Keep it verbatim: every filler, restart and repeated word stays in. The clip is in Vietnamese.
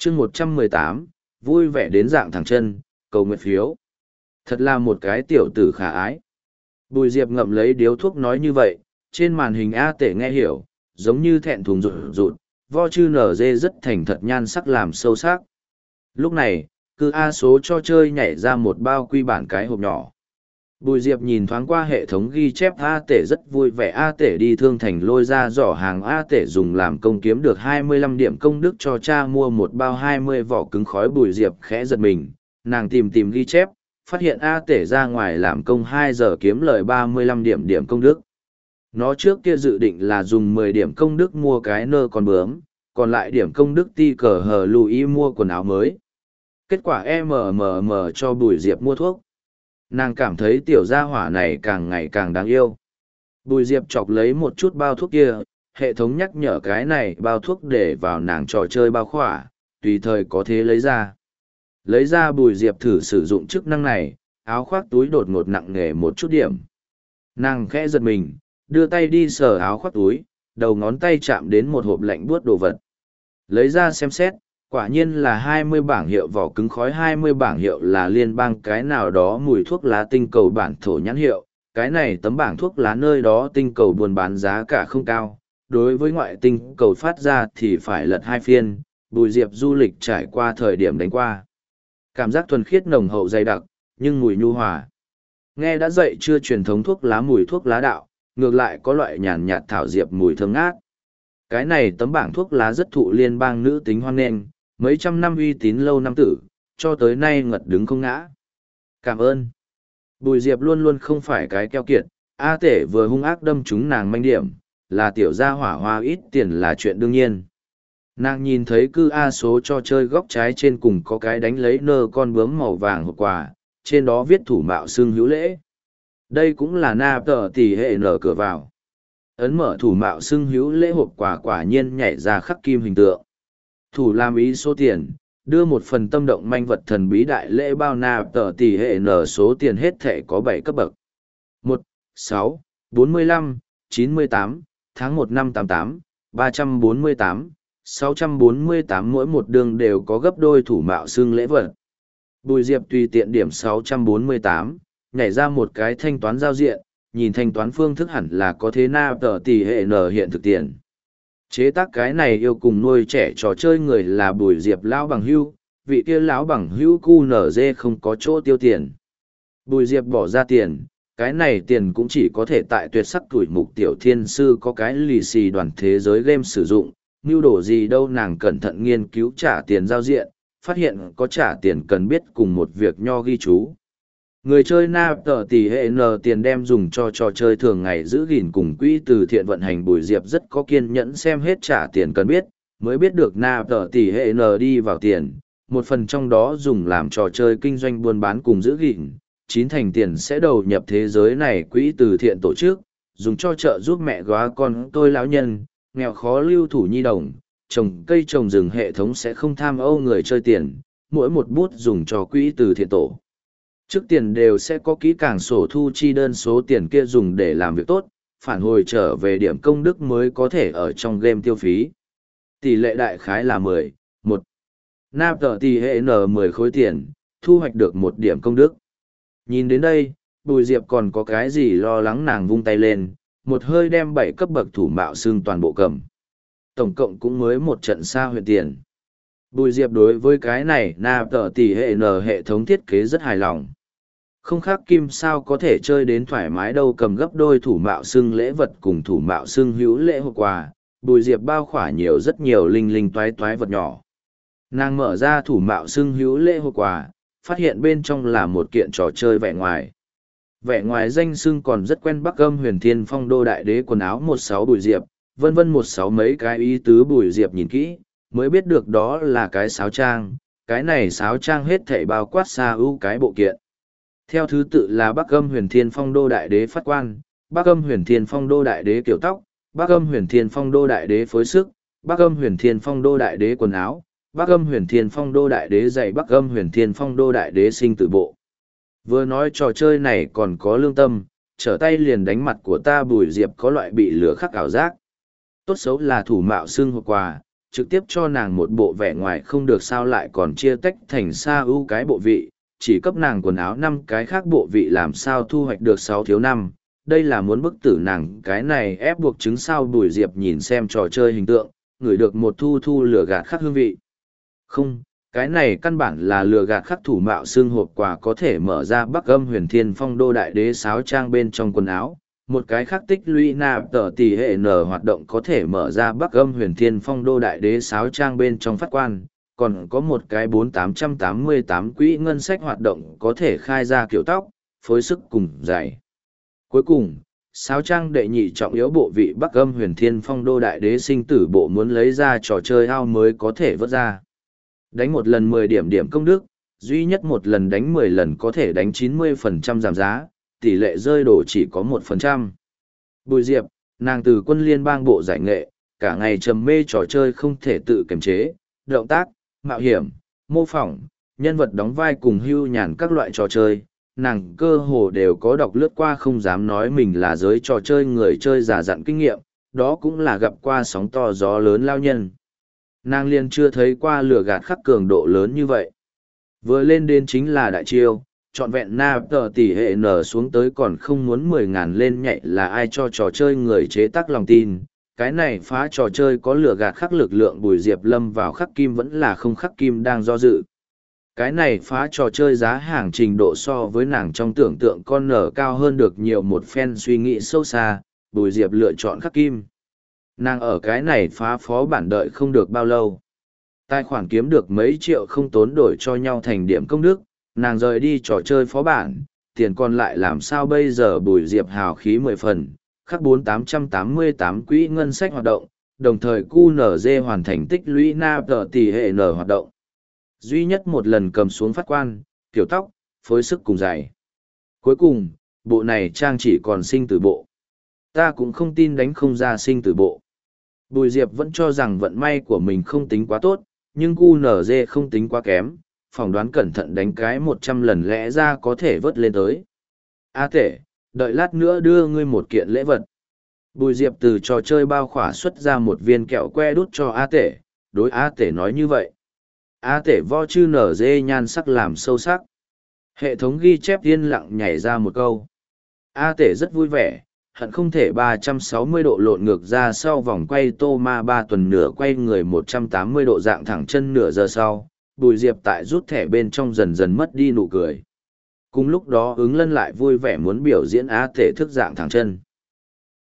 chương một trăm mười tám, vui vẻ đến dạng thẳng chân, cầu nguyện phiếu. Thật là một cái tiểu tử khả ái. Bùi Diệp ngậm lấy điếu thuốc nói như vậy, trên màn hình A Tể nghe hiểu, giống như thẹn thùng rụt rụt, vo chư nở dê rất thành thật nhan sắc làm sâu sắc. Lúc này, cứ A số cho chơi nhảy ra một bao quy bản cái hộp nhỏ. Bùi Diệp nhìn thoáng qua hệ thống ghi chép A Tể rất vui vẻ. A Tể đi thương thành lôi ra giỏ hàng. A Tể dùng làm công kiếm được hai mươi lăm điểm công đức cho cha mua một bao hai mươi vỏ cứng khói. Bùi Diệp khẽ giật mình, nàng tìm tìm ghi chép, phát hiện A Tể ra ngoài làm công hai giờ kiếm lời ba mươi lăm điểm điểm công đức. Nó trước kia dự định là dùng mười điểm công đức mua cái nơ con bướm, còn lại điểm công đức ti cờ hờ lùi mua quần áo mới. Kết quả em mờ mờ mờ cho Bùi Diệp mua thuốc. Nàng cảm thấy tiểu gia hỏa này càng ngày càng đáng yêu. Bùi Diệp chọc lấy một chút bao thuốc kia, hệ thống nhắc nhở cái này bao thuốc để vào nàng trò chơi bao khỏa, tùy thời có thế lấy ra. Lấy ra Bùi Diệp thử sử dụng chức năng này, áo khoác túi đột ngột nặng nề một chút điểm. Nàng khẽ giật mình, đưa tay đi sờ áo khoác túi, đầu ngón tay chạm đến một hộp lạnh buốt đồ vật. Lấy ra xem xét, quả nhiên là hai mươi bảng hiệu vỏ cứng khói. Hai mươi bảng hiệu là liên bang cái nào đó mùi thuốc lá tinh cầu bản thổ nhãn hiệu. Cái này tấm bảng thuốc lá nơi đó tinh cầu buôn bán giá cả không cao. Đối với ngoại tinh cầu phát ra thì phải lật hai phiên. Bùi Diệp du lịch trải qua thời điểm đánh qua. Cảm giác thuần khiết nồng hậu dày đặc, nhưng mùi nhu hòa. Nghe đã dậy chưa truyền thống thuốc lá mùi thuốc lá đạo, ngược lại có loại nhàn nhạt thảo diệp mùi thơm ngát. Cái này tấm bảng thuốc lá rất thụ liên bang nữ tính hoan nghênh, mấy trăm năm uy tín lâu năm tử, cho tới nay ngật đứng không ngã. Cảm ơn. Bùi Diệp luôn luôn không phải cái keo kiệt, A Tể vừa hung ác đâm trúng nàng manh điểm, là tiểu gia hỏa hoa ít tiền là chuyện đương nhiên. Nàng nhìn thấy cư A số cho chơi góc trái trên cùng có cái đánh lấy nơ con bướm màu vàng hộp quà, trên đó viết thủ mạo xưng hữu lễ. Đây cũng là na tờ tỷ hệ nở cửa vào. Ấn mở thủ mạo xưng hữu lễ hộp quà, quả nhiên nhảy ra khắc kim hình tượng. Thủ làm ý số tiền, đưa một phần tâm động manh vật thần bí đại lễ bao. Na tờ tỷ hệ nở số tiền hết thể có bảy cấp bậc. một, sáu, bốn mươi lăm, chín mươi tám, tháng một năm tám tám, ba trăm bốn mươi tám, sáu trăm bốn mươi tám, mỗi một đường đều có gấp đôi thủ mạo xưng lễ vật. Bùi Diệp tùy tiện điểm sáu trăm bốn mươi tám, nhảy ra một cái thanh toán giao diện, nhìn thanh toán phương thức hẳn là có thế na tờ tỷ hệ nở hiện thực tiền. Chế tác cái này yêu cùng nuôi trẻ trò chơi người là Bùi Diệp lão bằng hưu, vị kia lão bằng hưu cu nở dê không có chỗ tiêu tiền. Bùi Diệp bỏ ra tiền, cái này tiền cũng chỉ có thể tại tuyệt sắc tuổi mục tiểu thiên sư có cái lì xì đoàn thế giới game sử dụng, mưu đồ gì đâu. Nàng cẩn thận nghiên cứu trả tiền giao diện, phát hiện có trả tiền cần biết cùng một việc nho ghi chú. Người chơi na tờ tỷ hệ n tiền đem dùng cho trò chơi thường ngày giữ gìn cùng quỹ từ thiện vận hành. Bùi Diệp rất có kiên nhẫn xem hết trả tiền cần biết, mới biết được na tờ tỷ hệ n đi vào tiền, một phần trong đó dùng làm trò chơi kinh doanh buôn bán cùng giữ gìn, chín thành tiền sẽ đầu nhập thế giới này quỹ từ thiện tổ chức, dùng cho trợ giúp mẹ góa con tôi lão nhân, nghèo khó lưu thủ nhi đồng, trồng cây trồng rừng. Hệ thống sẽ không tham ô người chơi tiền, mỗi một bút dùng cho quỹ từ thiện tổ trước tiền đều sẽ có kỹ càng sổ thu chi đơn, số tiền kia dùng để làm việc tốt, phản hồi trở về điểm công đức mới có thể ở trong game tiêu phí. Tỷ lệ đại khái là mười, một. Nạp tờ tỷ hệ n mười khối tiền, thu hoạch được một điểm công đức. Nhìn đến đây, Bùi Diệp còn có cái gì lo lắng, nàng vung tay lên, một hơi đem bảy cấp bậc thủ mạo xương toàn bộ cầm. Tổng cộng cũng mới một trận xa huyện tiền. Bùi Diệp đối với cái này nạp tờ tỷ hệ n hệ thống thiết kế rất hài lòng. Không khác kim sao có thể chơi đến thoải mái đâu. Cầm gấp đôi thủ mạo xưng lễ vật cùng thủ mạo xưng hữu lễ hộp quà, Bùi Diệp bao khỏa nhiều rất nhiều linh linh toái toái vật nhỏ. Nàng mở ra thủ mạo xưng hữu lễ hộp quà, phát hiện bên trong là một kiện trò chơi vẻ ngoài. Vẻ ngoài danh xưng còn rất quen Bắc Âm Huyền Thiên Phong Đô Đại Đế quần áo một sáu Bùi Diệp, vân vân một sáu mấy cái ý tứ. Bùi Diệp nhìn kỹ, mới biết được đó là cái sáo trang. Cái này sáo trang hết thảy bao quát xa ưu cái bộ kiện. Theo thứ tự là Bắc Âm Huyền Thiên Phong Đô Đại Đế phát quan, Bắc Âm Huyền Thiên Phong Đô Đại Đế kiểu tóc, Bắc Âm Huyền Thiên Phong Đô Đại Đế phối sức, Bắc Âm Huyền Thiên Phong Đô Đại Đế quần áo, Bắc Âm Huyền Thiên Phong Đô Đại Đế giày, Bắc Âm Huyền Thiên Phong Đô Đại Đế sinh tử bộ. Vừa nói trò chơi này còn có lương tâm, trở tay liền đánh mặt của ta. Bùi Diệp có loại bị lửa khắc ảo giác. Tốt xấu là thủ mạo xương hộp quà, trực tiếp cho nàng một bộ vẻ ngoài không được sao lại còn chia tách thành xa ưu cái bộ vị, chỉ cấp nàng quần áo năm cái khác bộ vị làm sao thu hoạch được sáu thiếu năm. Đây là muốn bức tử nàng cái này ép buộc chứng sao. Bùi Diệp nhìn xem trò chơi hình tượng, ngửi được một thu thu lửa gạt khắc hương vị. Không, cái này căn bản là lừa gạt khắc thủ mạo xương hộp quà có thể mở ra Bắc Âm Huyền Thiên Phong Đô Đại Đế sáo trang bên trong quần áo. Một cái khác tích lũy nạp tờ tỷ hệ n hoạt động có thể mở ra Bắc Âm Huyền Thiên Phong Đô Đại Đế sáo trang bên trong phát quan, còn có một cái bốn tám tám tám quỹ ngân sách hoạt động có thể khai ra kiểu tóc, phối sức cùng giày. Cuối cùng, sáo trang đệ nhị trọng yếu bộ vị Bắc Âm Huyền Thiên Phong Đô Đại Đế sinh tử bộ muốn lấy ra trò chơi ao mới có thể vớt ra. Đánh một lần mười điểm điểm công đức, duy nhất một lần đánh mười lần có thể đánh chín mươi phần trăm giảm giá, tỷ lệ rơi đổ chỉ có một phần trăm. Bùi Diệp, nàng từ quân liên bang bộ giải nghệ, cả ngày trầm mê trò chơi không thể tự kiềm chế, động tác, mạo hiểm, mô phỏng, nhân vật đóng vai cùng hưu nhàn các loại trò chơi. Nàng cơ hồ đều có đọc lướt qua, không dám nói mình là giới trò chơi người chơi già dặn kinh nghiệm, đó cũng là gặp qua sóng to gió lớn lao nhân. Nàng liền chưa thấy qua lửa gạt khắc cường độ lớn như vậy. Vừa lên đến chính là đại chiêu, trọn vẹn na tờ tỷ hệ nở xuống tới còn không muốn mười ngàn lên nhạy là ai cho trò chơi người chế tác lòng tin. Cái này phá trò chơi có lửa gạt khắc lực lượng. Bùi Diệp lâm vào khắc kim vẫn là không khắc kim đang do dự. Cái này phá trò chơi giá hàng trình độ so với nàng trong tưởng tượng con nở cao hơn được nhiều. Một phen suy nghĩ sâu xa, Bùi Diệp lựa chọn khắc kim. Nàng ở cái này phá phó bản đợi không được bao lâu. Tài khoản kiếm được mấy triệu không tốn đổi cho nhau thành điểm công đức, nàng rời đi trò chơi phó bản, tiền còn lại làm sao bây giờ. Bùi Diệp hào khí mười phần, khắc bốn tám tám tám quỹ ngân sách hoạt động, đồng thời cu nở dê hoàn thành tích lũy na tờ tỷ hệ n hoạt động. Duy nhất một lần cầm xuống phát quan, kiểu tóc, phối sức cùng giày. Cuối cùng, bộ này trang chỉ còn sinh tử bộ. Ta cũng không tin đánh không ra sinh tử bộ. Bùi Diệp vẫn cho rằng vận may của mình không tính quá tốt, nhưng cu nở dê không tính quá kém, phỏng đoán cẩn thận đánh cái một trăm lần lẽ ra có thể vớt lên tới. A Tể, đợi lát nữa đưa ngươi một kiện lễ vật. Bùi Diệp từ trò chơi bao khỏa xuất ra một viên kẹo que đút cho A Tể, đối A Tể nói như vậy. A Tể vo chư nở dê nhan sắc làm sâu sắc. Hệ thống ghi chép yên lặng nhảy ra một câu. A Tể rất vui vẻ, hận không thể ba trăm sáu mươi độ lộn ngược ra sau vòng quay tô ma ba tuần nửa quay người một trăm tám mươi độ dạng thẳng chân nửa giờ sau. Bùi Diệp tại rút thẻ bên trong dần dần mất đi nụ cười. Cùng lúc đó ứng lân lại vui vẻ muốn biểu diễn A Tể thức dạng thẳng chân.